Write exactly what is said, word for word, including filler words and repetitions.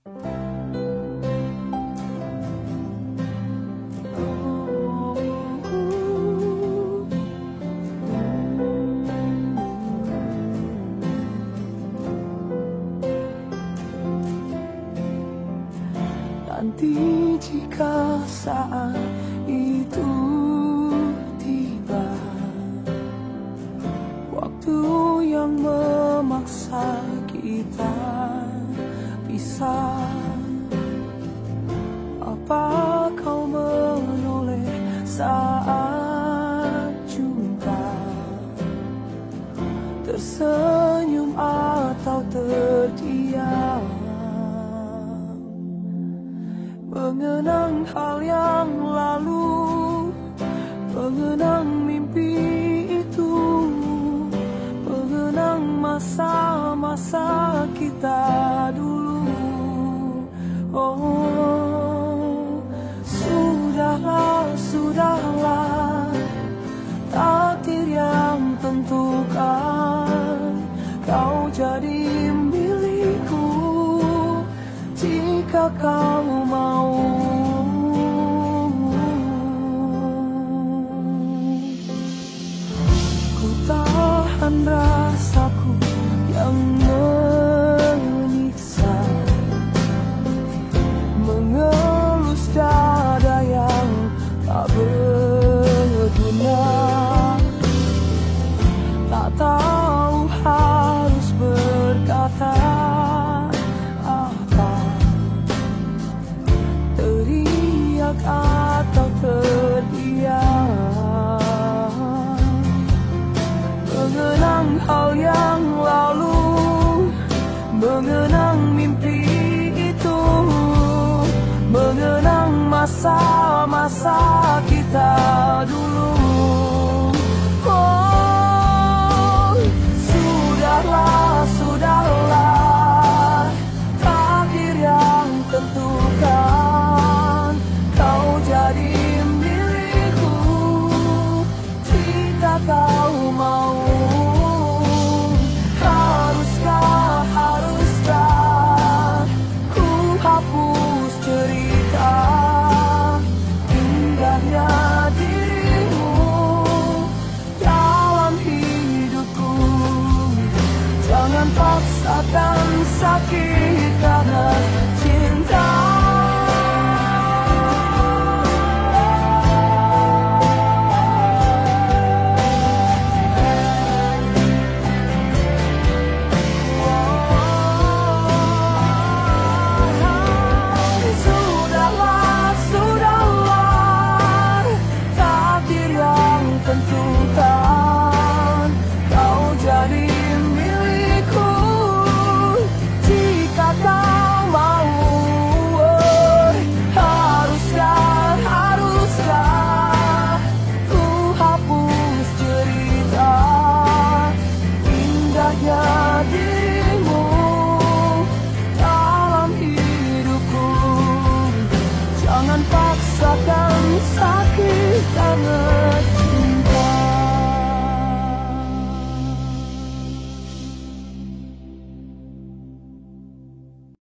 Nanti jika saat itu tiba, waktu yang memaksa kita pisah, apa kau menoleh saat jumpa? Tersenyum atau terdiam, mengenang hal yang lalu, mengenang mimpi itu, mengenang masa-masa kita dulu. Oh, sudahlah, sudahlah, takdir yang tentukan kau jadi milikku jika kau mau. Ku tahan rasaku yang menyiksa, mengelus dada yang tak berguna, tak tahu harus berkata apa, teriak atau terdiam, mengenang hal yang lalu, mengenang mimpi itu, mengenang masa-masa kita dulu. Oh, sudahlah, sudahlah, takdir yang tentukan kau jadi milikku jika kau mau. Haruskah, haruskah ku hapus cerita indahnya dirimu dalam hidupku? Jangan paksakan sakit karena cinta. Sudahlah, sudahlah, takdir yang tentukan kau jadi milikku jika kau mau. Haruskah, haruskah ku hapus cerita indahnya dirimu dalam hidupku? Jangan paksakan sakit karena